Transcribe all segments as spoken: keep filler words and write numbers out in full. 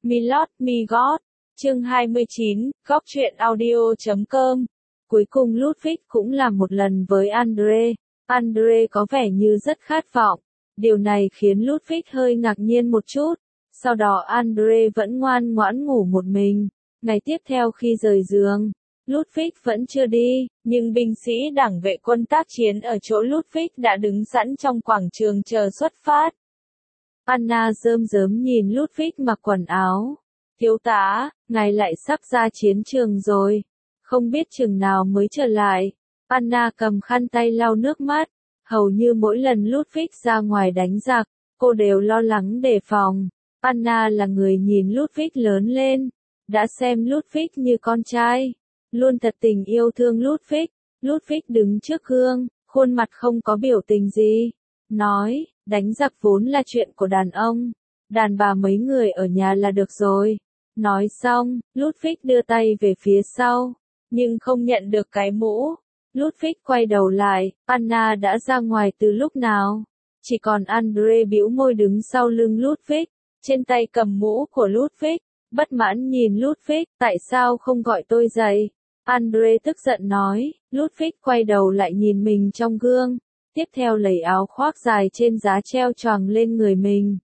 Milord Migot, chương hai mươi chín, góc truyện audio chấm com. Cuối cùng Ludwig cũng làm một lần với Andre. Andre có vẻ như rất khát vọng. Điều này khiến Ludwig hơi ngạc nhiên một chút. Sau đó Andre vẫn ngoan ngoãn ngủ một mình. Ngày tiếp theo khi rời giường, Ludwig vẫn chưa đi, nhưng binh sĩ đảng vệ quân tác chiến ở chỗ Ludwig đã đứng sẵn trong quảng trường chờ xuất phát. Anna rơm rớm nhìn Ludwig mặc quần áo. Thiếu tá, ngài lại sắp ra chiến trường rồi. Không biết chừng nào mới trở lại. Anna cầm khăn tay lau nước mắt. Hầu như mỗi lần Ludwig ra ngoài đánh giặc, cô đều lo lắng đề phòng. Anna là người nhìn Ludwig lớn lên, đã xem Ludwig như con trai, luôn thật tình yêu thương Ludwig. Ludwig đứng trước gương, khuôn mặt không có biểu tình gì. Nói, đánh giặc vốn là chuyện của đàn ông, đàn bà mấy người ở nhà là được rồi. Nói xong, Ludwig đưa tay về phía sau, nhưng không nhận được cái mũ. Ludwig quay đầu lại, Anna đã ra ngoài từ lúc nào? Chỉ còn Andre bĩu môi đứng sau lưng Ludwig, trên tay cầm mũ của Ludwig, bất mãn nhìn Ludwig, tại sao không gọi tôi dậy? Andre tức giận nói. Ludwig quay đầu lại nhìn mình trong gương, tiếp theo lấy áo khoác dài trên giá treo choàng lên người mình.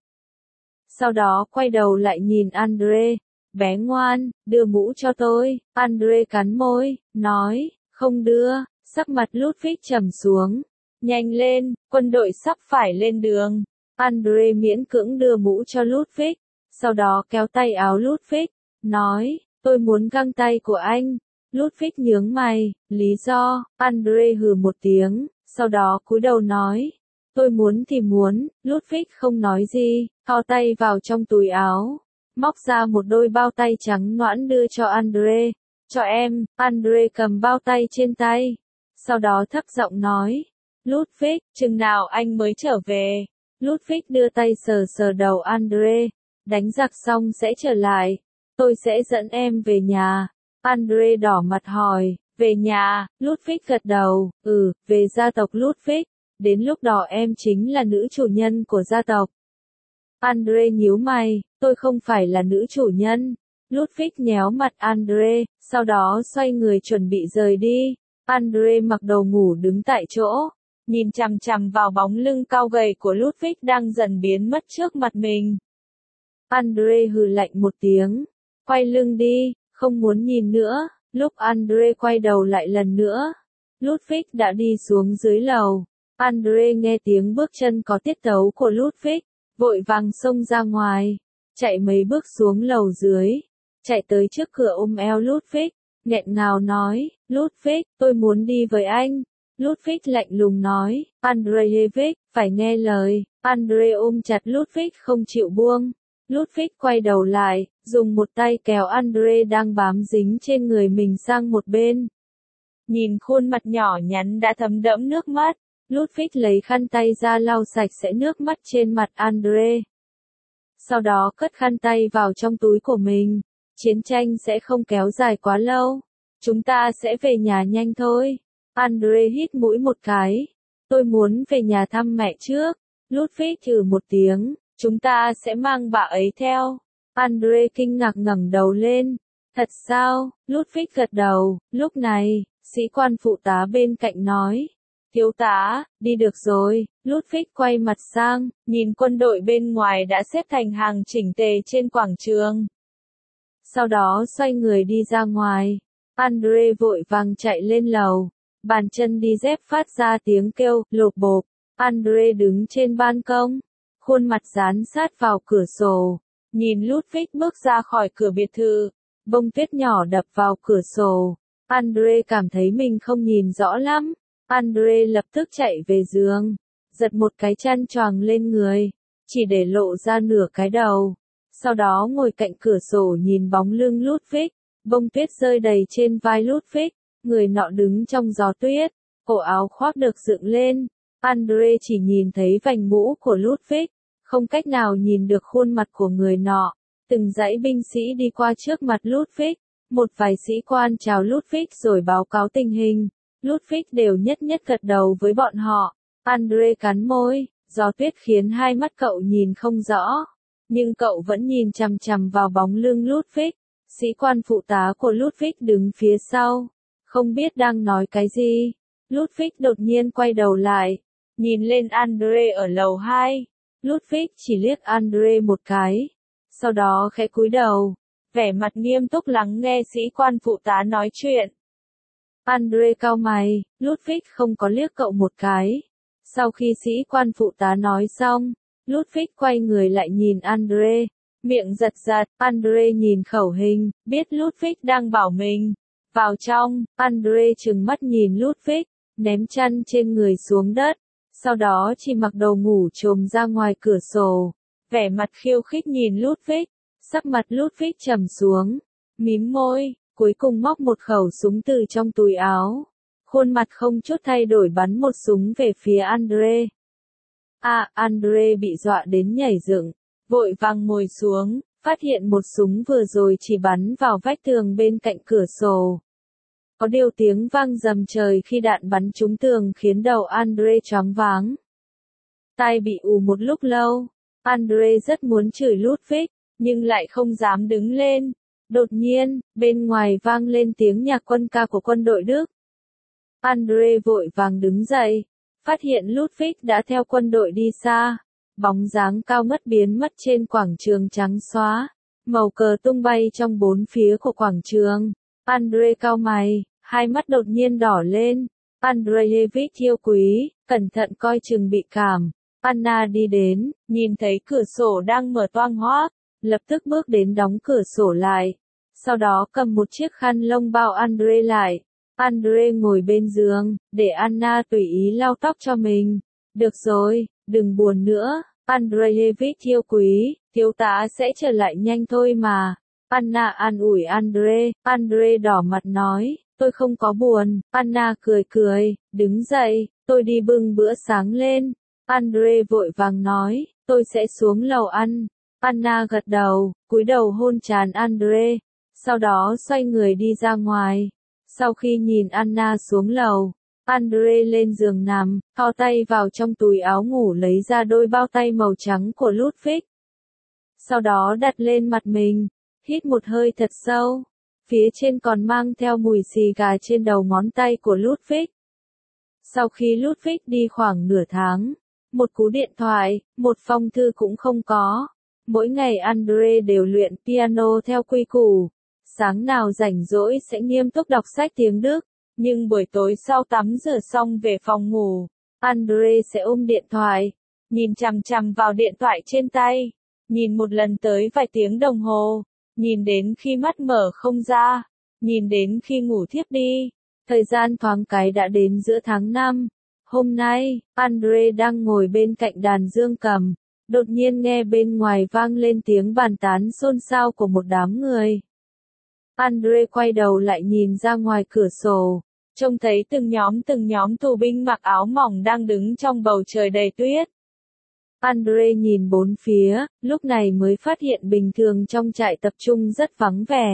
Sau đó quay đầu lại nhìn Andre, bé ngoan, đưa mũ cho tôi. Andre cắn môi, nói, không đưa. Sắc mặt Ludwig trầm xuống. Nhanh lên, quân đội sắp phải lên đường. Andre miễn cưỡng đưa mũ cho Ludwig, sau đó kéo tay áo Ludwig, nói, tôi muốn găng tay của anh. Ludwig nhướng mày, lý do? Andre hừ một tiếng, sau đó cúi đầu nói, tôi muốn thì muốn. Ludwig không nói gì, thò tay vào trong túi áo, móc ra một đôi bao tay trắng nõn đưa cho Andre. Cho em. Andre cầm bao tay trên tay, sau đó thấp giọng nói, Ludwig, chừng nào anh mới trở về? Ludwig đưa tay sờ sờ đầu Andre, đánh giặc xong sẽ trở lại, tôi sẽ dẫn em về nhà. Andre đỏ mặt hỏi, về nhà? Ludwig gật đầu, ừ, về gia tộc Ludwig, đến lúc đó em chính là nữ chủ nhân của gia tộc. Andre nhíu mày, tôi không phải là nữ chủ nhân. Ludwig nhéo mặt Andre, sau đó xoay người chuẩn bị rời đi. Andre mặc đồ ngủ đứng tại chỗ, nhìn chằm chằm vào bóng lưng cao gầy của Ludwig đang dần biến mất trước mặt mình. Andre hừ lạnh một tiếng, quay lưng đi, không muốn nhìn nữa. Lúc Andre quay đầu lại lần nữa, Ludwig đã đi xuống dưới lầu. Andre nghe tiếng bước chân có tiết tấu của Ludwig, vội vàng xông ra ngoài, chạy mấy bước xuống lầu dưới, chạy tới trước cửa ôm eo Ludwig, nghẹn ngào nói, Ludwig, tôi muốn đi với anh. Ludwig lạnh lùng nói, Andreevich, phải nghe lời. Andre ôm chặt Ludwig không chịu buông. Ludwig quay đầu lại, dùng một tay kéo Andre đang bám dính trên người mình sang một bên. Nhìn khuôn mặt nhỏ nhắn đã thấm đẫm nước mắt, Ludwig lấy khăn tay ra lau sạch sẽ nước mắt trên mặt Andre. Sau đó cất khăn tay vào trong túi của mình. Chiến tranh sẽ không kéo dài quá lâu. Chúng ta sẽ về nhà nhanh thôi. Andre hít mũi một cái. Tôi muốn về nhà thăm mẹ trước. Ludwig thử một tiếng. Chúng ta sẽ mang bà ấy theo. Andre kinh ngạc ngẩng đầu lên. Thật sao? Ludwig gật đầu. Lúc này, sĩ quan phụ tá bên cạnh nói. Thiếu tá, đi được rồi. Ludwig quay mặt sang, nhìn quân đội bên ngoài đã xếp thành hàng chỉnh tề trên quảng trường. Sau đó xoay người đi ra ngoài. Andre vội vàng chạy lên lầu. Bàn chân đi dép phát ra tiếng kêu, lộp bộp. Andre đứng trên ban công, khuôn mặt dán sát vào cửa sổ. Nhìn Ludwig bước ra khỏi cửa biệt thự. Bông tuyết nhỏ đập vào cửa sổ. Andre cảm thấy mình không nhìn rõ lắm. Andre lập tức chạy về giường, giật một cái chăn choàng lên người, chỉ để lộ ra nửa cái đầu. Sau đó ngồi cạnh cửa sổ nhìn bóng lưng Ludwig, bông tuyết rơi đầy trên vai Ludwig, người nọ đứng trong gió tuyết, cổ áo khoác được dựng lên. Andre chỉ nhìn thấy vành mũ của Ludwig, không cách nào nhìn được khuôn mặt của người nọ. Từng dãy binh sĩ đi qua trước mặt Ludwig, một vài sĩ quan chào Ludwig rồi báo cáo tình hình. Ludwig đều nhất nhất gật đầu với bọn họ. Andre cắn môi, gió tuyết khiến hai mắt cậu nhìn không rõ. nhưng cậu vẫn nhìn chằm chằm vào bóng lưng Ludwig. Sĩ quan phụ tá của Ludwig đứng phía sau, không biết đang nói cái gì. Ludwig đột nhiên quay đầu lại, nhìn lên Andre ở lầu hai. Ludwig chỉ liếc Andre một cái, sau đó khẽ cúi đầu, vẻ mặt nghiêm túc lắng nghe sĩ quan phụ tá nói chuyện. Andre cau mày, Ludwig không có liếc cậu một cái. Sau khi sĩ quan phụ tá nói xong, Ludwig quay người lại nhìn Andre, miệng giật giật. Andre nhìn khẩu hình, biết Ludwig đang bảo mình vào trong. Andre trừng mắt nhìn Ludwig, ném chăn trên người xuống đất, sau đó chỉ mặc đồ ngủ trồm ra ngoài cửa sổ, vẻ mặt khiêu khích nhìn Ludwig. Sắc mặt Ludwig trầm xuống, mím môi, cuối cùng móc một khẩu súng từ trong túi áo, khuôn mặt không chút thay đổi bắn một súng về phía Andre. À, Andre bị dọa đến nhảy dựng, vội vàng ngồi xuống, phát hiện một súng vừa rồi chỉ bắn vào vách tường bên cạnh cửa sổ. Có điều tiếng vang rầm trời khi đạn bắn trúng tường khiến đầu Andre choáng váng. Tai bị ù một lúc lâu, Andre rất muốn chửi Ludwig, nhưng lại không dám đứng lên. Đột nhiên, bên ngoài vang lên tiếng nhạc quân ca của quân đội Đức. Andre vội vàng đứng dậy, phát hiện Ludwig đã theo quân đội đi xa, bóng dáng cao ngất biến mất trên quảng trường trắng xóa, màu cờ tung bay trong bốn phía của quảng trường. Andre cau mày, hai mắt đột nhiên đỏ lên. Andreyevich yêu quý, cẩn thận coi chừng bị cảm. Anna đi đến, nhìn thấy cửa sổ đang mở toang hoác, lập tức bước đến đóng cửa sổ lại. Sau đó cầm một chiếc khăn lông bao Andre lại. Andre ngồi bên giường, để Anna tùy ý lau tóc cho mình. Được rồi, đừng buồn nữa, Andreyevich yêu quý, thiếu tá sẽ trở lại nhanh thôi mà. Anna an ủi Andre. Andre đỏ mặt nói, tôi không có buồn. Anna cười cười, đứng dậy, tôi đi bưng bữa sáng lên. Andre vội vàng nói, tôi sẽ xuống lầu ăn. Anna gật đầu, cúi đầu hôn trán Andre, sau đó xoay người đi ra ngoài. Sau khi nhìn Anna xuống lầu, Andre lên giường nằm, thò tay vào trong túi áo ngủ lấy ra đôi bao tay màu trắng của Ludwig. Sau đó đặt lên mặt mình, hít một hơi thật sâu, phía trên còn mang theo mùi xì gà trên đầu ngón tay của Ludwig. Sau khi Ludwig đi khoảng nửa tháng, một cú điện thoại, một phong thư cũng không có. Mỗi ngày Andre đều luyện piano theo quy củ. Sáng nào rảnh rỗi sẽ nghiêm túc đọc sách tiếng Đức, nhưng buổi tối sau tắm rửa xong về phòng ngủ, Andre sẽ ôm điện thoại, nhìn chằm chằm vào điện thoại trên tay, nhìn một lần tới vài tiếng đồng hồ, nhìn đến khi mắt mở không ra, nhìn đến khi ngủ thiếp đi. Thời gian thoáng cái đã đến giữa tháng năm. Hôm nay, Andre đang ngồi bên cạnh đàn dương cầm, đột nhiên nghe bên ngoài vang lên tiếng bàn tán xôn xao của một đám người. Andre quay đầu lại nhìn ra ngoài cửa sổ, trông thấy từng nhóm từng nhóm tù binh mặc áo mỏng đang đứng trong bầu trời đầy tuyết. Andre nhìn bốn phía, lúc này mới phát hiện bình thường trong trại tập trung rất vắng vẻ.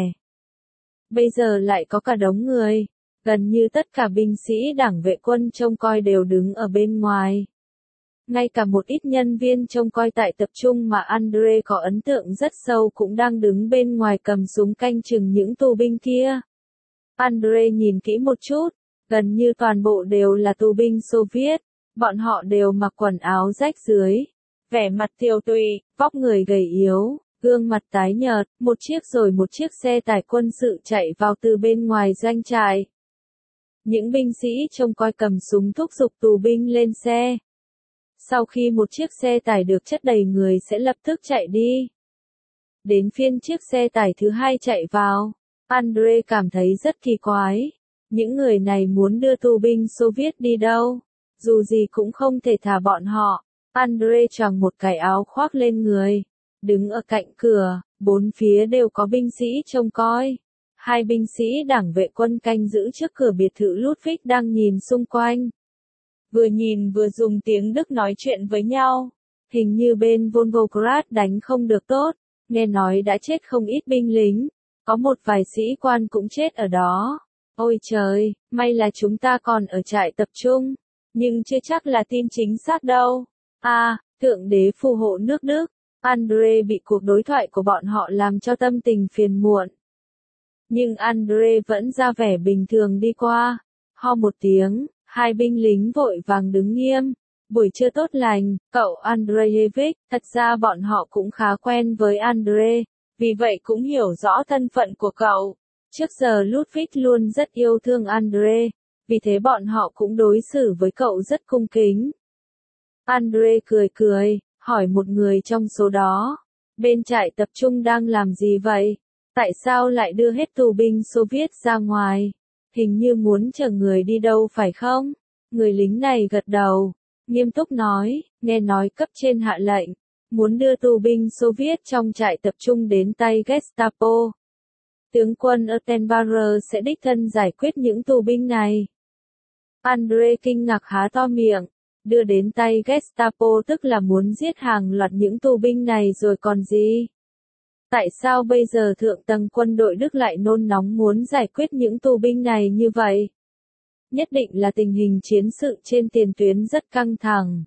Bây giờ lại có cả đống người, gần như tất cả binh sĩ đảng vệ quân trông coi đều đứng ở bên ngoài. Ngay cả một ít nhân viên trông coi tại tập trung mà Andre có ấn tượng rất sâu cũng đang đứng bên ngoài cầm súng canh chừng những tù binh kia. Andre nhìn kỹ một chút, gần như toàn bộ đều là tù binh Xô Viết, bọn họ đều mặc quần áo rách rưới, vẻ mặt tiều tụy, vóc người gầy yếu, gương mặt tái nhợt, một chiếc rồi một chiếc xe tải quân sự chạy vào từ bên ngoài doanh trại. Những binh sĩ trông coi cầm súng thúc giục tù binh lên xe. Sau khi một chiếc xe tải được chất đầy người sẽ lập tức chạy đi. Đến phiên chiếc xe tải thứ hai chạy vào, Andre cảm thấy rất kỳ quái. Những người này muốn đưa tù binh Xô Viết đi đâu? Dù gì cũng không thể thả bọn họ. Andre choàng một cái áo khoác lên người, đứng ở cạnh cửa, bốn phía đều có binh sĩ trông coi. Hai binh sĩ đảng vệ quân canh giữ trước cửa biệt thự Ludwig đang nhìn xung quanh. Vừa nhìn vừa dùng tiếng Đức nói chuyện với nhau. Hình như bên Volgograd đánh không được tốt, nghe nói đã chết không ít binh lính, có một vài sĩ quan cũng chết ở đó. Ôi trời, may là chúng ta còn ở trại tập trung, nhưng chưa chắc là tin chính xác đâu. À, Thượng đế phù hộ nước Đức. Andre bị cuộc đối thoại của bọn họ làm cho tâm tình phiền muộn. Nhưng Andre vẫn ra vẻ bình thường đi qua. Ho một tiếng, hai binh lính vội vàng đứng nghiêm. Buổi trưa tốt lành, cậu Andreevich. Thật ra bọn họ cũng khá quen với Andre, vì vậy cũng hiểu rõ thân phận của cậu. Trước giờ Ludwig luôn rất yêu thương Andre, vì thế bọn họ cũng đối xử với cậu rất cung kính. Andre cười cười, hỏi một người trong số đó. Bên trại tập trung đang làm gì vậy? Tại sao lại đưa hết tù binh Xô Viết ra ngoài? Hình như muốn chở người đi đâu phải không? Người lính này gật đầu, nghiêm túc nói, nghe nói cấp trên hạ lệnh, muốn đưa tù binh Xô Viết trong trại tập trung đến tay Gestapo. Tướng quân Ottenbauer sẽ đích thân giải quyết những tù binh này. Andre kinh ngạc há to miệng, đưa đến tay Gestapo tức là muốn giết hàng loạt những tù binh này rồi còn gì? Tại sao bây giờ thượng tầng quân đội Đức lại nôn nóng muốn giải quyết những tù binh này như vậy? Nhất định là tình hình chiến sự trên tiền tuyến rất căng thẳng.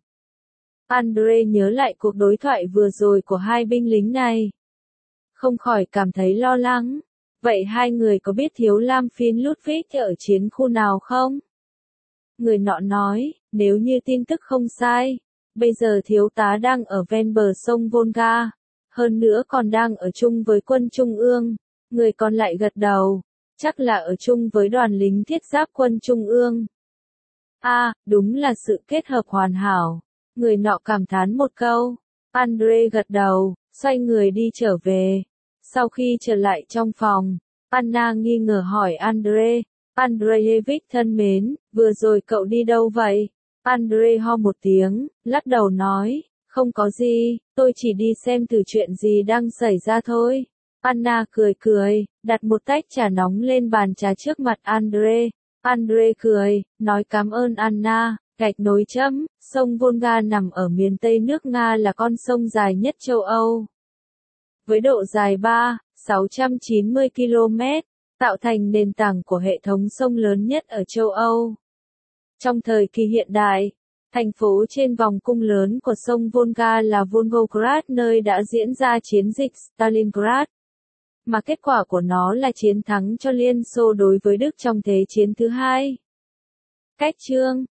Andre nhớ lại cuộc đối thoại vừa rồi của hai binh lính này. Không khỏi cảm thấy lo lắng. Vậy hai người có biết thiếu lam phiên Ludwig ở chiến khu nào không? Người nọ nói, nếu như tin tức không sai, bây giờ thiếu tá đang ở ven bờ sông Volga, hơn nữa còn đang ở chung với quân Trung ương. Người còn lại gật đầu, chắc là ở chung với đoàn lính thiết giáp quân Trung ương. A, à, đúng là sự kết hợp hoàn hảo. Người nọ cảm thán một câu. Andre gật đầu, xoay người đi trở về. Sau khi trở lại trong phòng, Anna nghi ngờ hỏi Andre, Andreevich thân mến, vừa rồi cậu đi đâu vậy? Andre ho một tiếng, lắc đầu nói, không có gì, tôi chỉ đi xem thử chuyện gì đang xảy ra thôi. Anna cười cười, đặt một tách trà nóng lên bàn trà trước mặt Andre. Andre cười, nói cảm ơn Anna, gạch nối chấm, sông Volga nằm ở miền Tây nước Nga là con sông dài nhất châu Âu. Với độ dài ba nghìn sáu trăm chín mươi ki lô mét, tạo thành nền tảng của hệ thống sông lớn nhất ở châu Âu. Trong thời kỳ hiện đại, thành phố trên vòng cung lớn của sông Volga là Volgograd, nơi đã diễn ra chiến dịch Stalingrad, mà kết quả của nó là chiến thắng cho Liên Xô đối với Đức trong Thế chiến thứ hai. Cách chương